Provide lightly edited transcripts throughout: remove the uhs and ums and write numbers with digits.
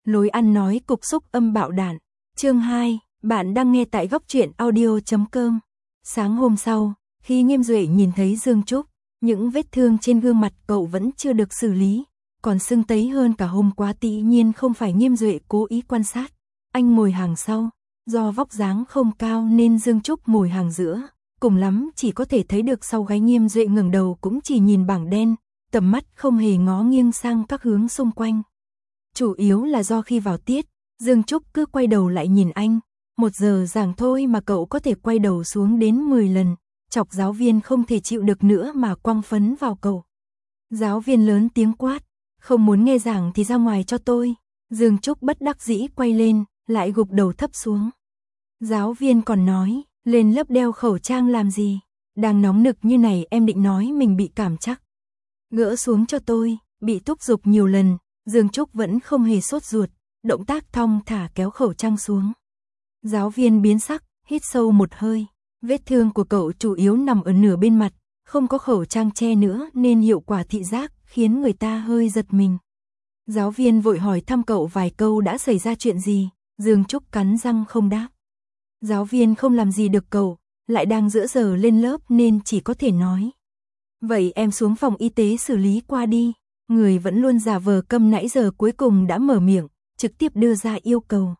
Lối ăn nói cục xúc âm bạo đản. Chương 2, bạn đang nghe tại góc truyện audio.com. Sáng hôm sau, khi Nghiêm Duệ nhìn thấy Dương Trúc, những vết thương trên gương mặt cậu vẫn chưa được xử lý, còn sưng tấy hơn cả hôm qua. Tự nhiên không phải Nghiêm Duệ cố ý quan sát, anh ngồi hàng sau, do vóc dáng không cao nên Dương Trúc ngồi hàng giữa, cùng lắm chỉ có thể thấy được sau gáy. Nghiêm Duệ ngẩng đầu cũng chỉ nhìn bảng đen, tầm mắt không hề ngó nghiêng sang các hướng xung quanh. Chủ yếu là do khi vào tiết, Dương Trúc cứ quay đầu lại nhìn anh, 1 giờ giảng thôi mà cậu có thể quay đầu xuống đến 10 lần, chọc giáo viên không thể chịu được nữa mà quăng phấn vào cậu. Giáo viên lớn tiếng quát, không muốn nghe giảng thì ra ngoài cho tôi. Dương Trúc bất đắc dĩ quay lên, lại gục đầu thấp xuống. Giáo viên còn nói, lên lớp đeo khẩu trang làm gì, đang nóng nực như này em định nói mình bị cảm chắc. Gỡ xuống cho tôi, bị thúc giục nhiều lần, Dương Trúc vẫn không hề sốt ruột, động tác thong thả kéo khẩu trang xuống. Giáo viên biến sắc, hít sâu một hơi, vết thương của cậu chủ yếu nằm ở nửa bên mặt, không có khẩu trang che nữa nên hiệu quả thị giác khiến người ta hơi giật mình. Giáo viên vội hỏi thăm cậu vài câu đã xảy ra chuyện gì, Dương Trúc cắn răng không đáp. Giáo viên không làm gì được cậu, lại đang giữa giờ lên lớp nên chỉ có thể nói. Vậy em xuống phòng y tế xử lý qua đi. Người vẫn luôn giả vờ câm nãy giờ cuối cùng đã mở miệng, trực tiếp đưa ra yêu cầu.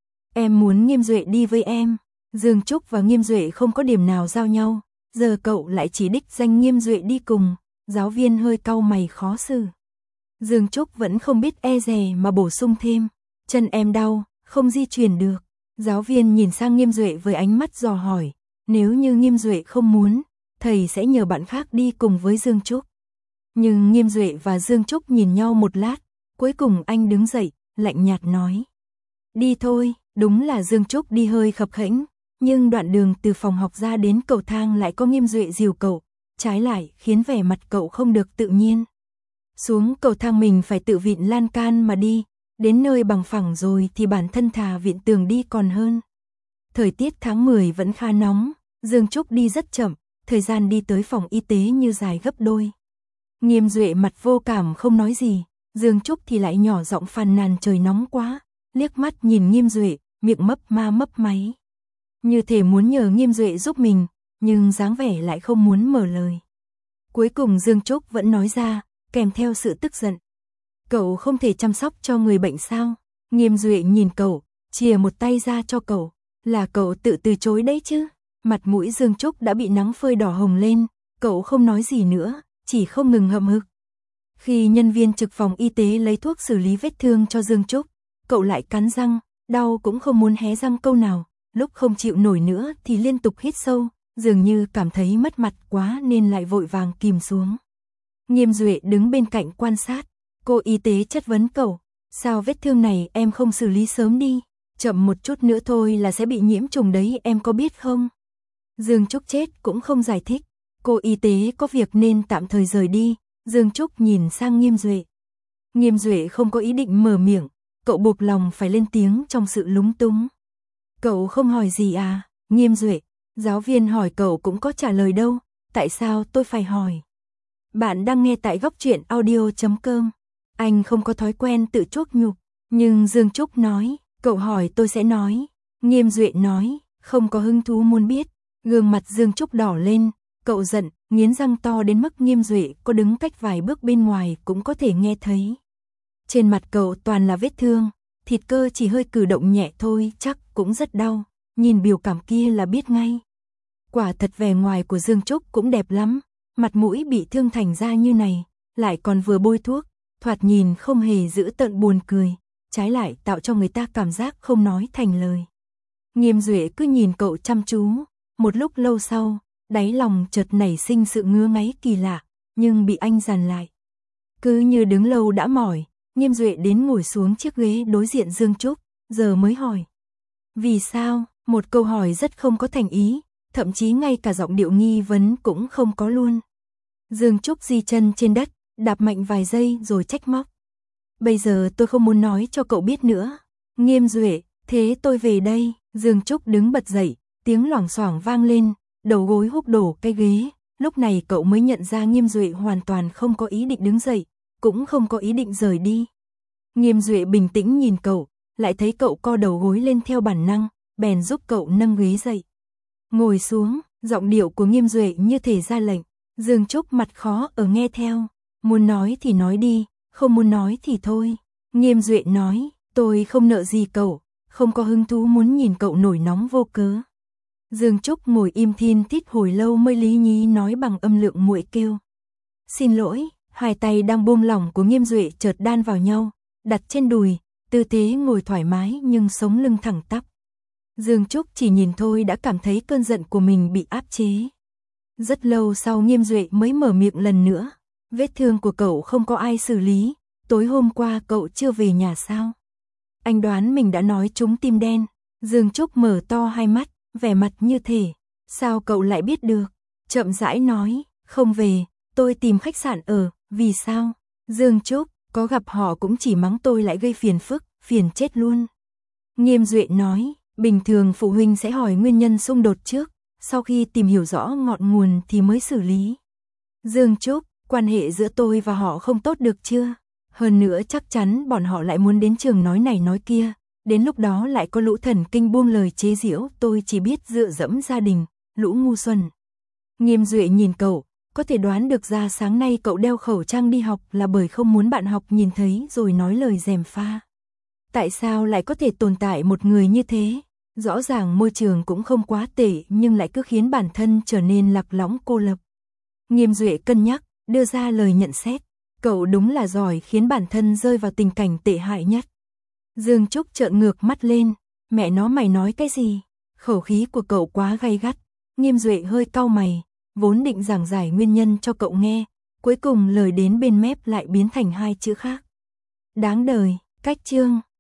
Em muốn Nghiêm Duệ đi với em. Dương Trúc và Nghiêm Duệ không có điểm nào giao nhau, giờ cậu lại chỉ đích danh Nghiêm Duệ đi cùng, giáo viên hơi cau mày khó xử. Dương Trúc vẫn không biết e dè mà bổ sung thêm, chân em đau, không di chuyển được. Giáo viên nhìn sang Nghiêm Duệ với ánh mắt dò hỏi, nếu như Nghiêm Duệ không muốn, thầy sẽ nhờ bạn khác đi cùng với Dương Trúc. Nhưng Nghiêm Duệ và Dương Trúc nhìn nhau một lát, cuối cùng anh đứng dậy, lạnh nhạt nói. Đi thôi, đúng là Dương Trúc đi hơi khập khẽnh, nhưng đoạn đường từ phòng học ra đến cầu thang lại có Nghiêm Duệ dìu cậu, trái lại khiến vẻ mặt cậu không được tự nhiên. Xuống cầu thang mình phải tự vịn lan can mà đi, đến nơi bằng phẳng rồi thì bản thân thà vịn tường đi còn hơn. Thời tiết tháng 10 vẫn khá nóng, Dương Trúc đi rất chậm, thời gian đi tới phòng y tế như dài gấp đôi. Nghiêm Duệ mặt vô cảm không nói gì, Dương Trúc thì lại nhỏ giọng phàn nàn trời nóng quá, liếc mắt nhìn Nghiêm Duệ, miệng mấp máy. Như thể muốn nhờ Nghiêm Duệ giúp mình, nhưng dáng vẻ lại không muốn mở lời. Cuối cùng Dương Trúc vẫn nói ra, kèm theo sự tức giận. Cậu không thể chăm sóc cho người bệnh sao? Nghiêm Duệ nhìn cậu, chìa một tay ra cho cậu, là cậu tự từ chối đấy chứ. Mặt mũi Dương Trúc đã bị nắng phơi đỏ hồng lên, cậu không nói gì nữa, chỉ không ngừng hậm hực. Khi nhân viên trực phòng y tế lấy thuốc xử lý vết thương cho Dương Trúc, cậu lại cắn răng, đau cũng không muốn hé răng câu nào, lúc không chịu nổi nữa thì liên tục hít sâu, dường như cảm thấy mất mặt quá nên lại vội vàng kìm xuống. Nghiêm Duệ đứng bên cạnh quan sát, cô y tế chất vấn cậu, sao vết thương này em không xử lý sớm đi, chậm một chút nữa thôi là sẽ bị nhiễm trùng đấy em có biết không? Dương Trúc chết cũng không giải thích, cô y tế có việc nên tạm thời rời đi. Dương Trúc nhìn sang Nghiêm Duệ. Nghiêm Duệ không có ý định mở miệng, cậu buộc lòng phải lên tiếng trong sự lúng túng. Cậu không hỏi gì à? Nghiêm Duệ, giáo viên hỏi cậu cũng có trả lời đâu, tại sao tôi phải hỏi? Bạn đang nghe tại góc truyện audio.com. Anh không có thói quen tự chuốc nhục, nhưng Dương Trúc nói, cậu hỏi tôi sẽ nói. Nghiêm Duệ nói, không có hứng thú muốn biết. Gương mặt Dương Trúc đỏ lên, cậu giận, nghiến răng to đến mức Nghiêm Duệ có đứng cách vài bước bên ngoài cũng có thể nghe thấy. Trên mặt cậu toàn là vết thương, thịt cơ chỉ hơi cử động nhẹ thôi chắc cũng rất đau, nhìn biểu cảm kia là biết ngay. Quả thật vẻ ngoài của Dương Trúc cũng đẹp lắm, mặt mũi bị thương thành ra như này, lại còn vừa bôi thuốc, thoạt nhìn không hề dữ tợn buồn cười, trái lại tạo cho người ta cảm giác không nói thành lời. Nghiêm Duệ cứ nhìn cậu chăm chú, một lúc lâu sau, đáy lòng chợt nảy sinh sự ngứa ngáy kỳ lạ, nhưng bị anh dằn lại. Cứ như đứng lâu đã mỏi, Nghiêm Duệ đến ngồi xuống chiếc ghế đối diện Dương Trúc, giờ mới hỏi. Vì sao? Một câu hỏi rất không có thành ý, thậm chí ngay cả giọng điệu nghi vấn cũng không có luôn. Dương Trúc di chân trên đất, đạp mạnh vài giây rồi trách móc. Bây giờ tôi không muốn nói cho cậu biết nữa. Nghiêm Duệ, thế tôi về đây. Dương Trúc đứng bật dậy, tiếng loảng xoảng vang lên, đầu gối húc đổ cái ghế. Lúc này cậu mới nhận ra Nghiêm Duệ hoàn toàn không có ý định đứng dậy, cũng không có ý định rời đi. Nghiêm Duệ bình tĩnh nhìn cậu, lại thấy cậu co đầu gối lên theo bản năng, bèn giúp cậu nâng ghế dậy. Ngồi xuống, giọng điệu của Nghiêm Duệ như thể ra lệnh. Dương Trúc mặt khó ở nghe theo, muốn nói thì nói đi, không muốn nói thì thôi. Nghiêm Duệ nói, tôi không nợ gì cậu, không có hứng thú muốn nhìn cậu nổi nóng vô cớ. Dương Trúc ngồi im thin thít hồi lâu mới lý nhí nói bằng âm lượng muội kêu. Xin lỗi, hai tay đang buông lỏng của Nghiêm Duệ chợt đan vào nhau, đặt trên đùi, tư thế ngồi thoải mái nhưng sống lưng thẳng tắp. Dương Trúc chỉ nhìn thôi đã cảm thấy cơn giận của mình bị áp chế. Rất lâu sau Nghiêm Duệ mới mở miệng lần nữa. Vết thương của cậu không có ai xử lý, tối hôm qua cậu chưa về nhà sao? Anh đoán mình đã nói trúng tim đen. Dương Trúc mở to hai mắt, vẻ mặt như thể. Sao cậu lại biết được? Chậm rãi nói, không về, tôi tìm khách sạn ở, vì sao? Dương Trúc, có gặp họ cũng chỉ mắng tôi lại gây phiền phức, phiền chết luôn. Nghiêm Duệ nói, bình thường phụ huynh sẽ hỏi nguyên nhân xung đột trước, sau khi tìm hiểu rõ ngọn nguồn thì mới xử lý. Dương Trúc, quan hệ giữa tôi và họ không tốt được chưa? Hơn nữa chắc chắn bọn họ lại muốn đến trường nói này nói kia, đến lúc đó lại có lũ thần kinh buông lời chế giễu, tôi chỉ biết dựa dẫm gia đình, lũ ngu xuẩn. Nghiêm Duệ nhìn cậu, có thể đoán được ra sáng nay cậu đeo khẩu trang đi học là bởi không muốn bạn học nhìn thấy rồi nói lời gièm pha. Tại sao lại có thể tồn tại một người như thế? Rõ ràng môi trường cũng không quá tệ nhưng lại cứ khiến bản thân trở nên lạc lõng cô lập. Nghiêm Duệ cân nhắc, đưa ra lời nhận xét. Cậu đúng là giỏi khiến bản thân rơi vào tình cảnh tệ hại nhất. Dương Trúc trợn ngược mắt lên. Mẹ nó mày nói cái gì? Khẩu khí của cậu quá gay gắt. Nghiêm Duệ hơi cau mày, vốn định giảng giải nguyên nhân cho cậu nghe. Cuối cùng lời đến bên mép lại biến thành hai chữ khác. Đáng đời, cách chương.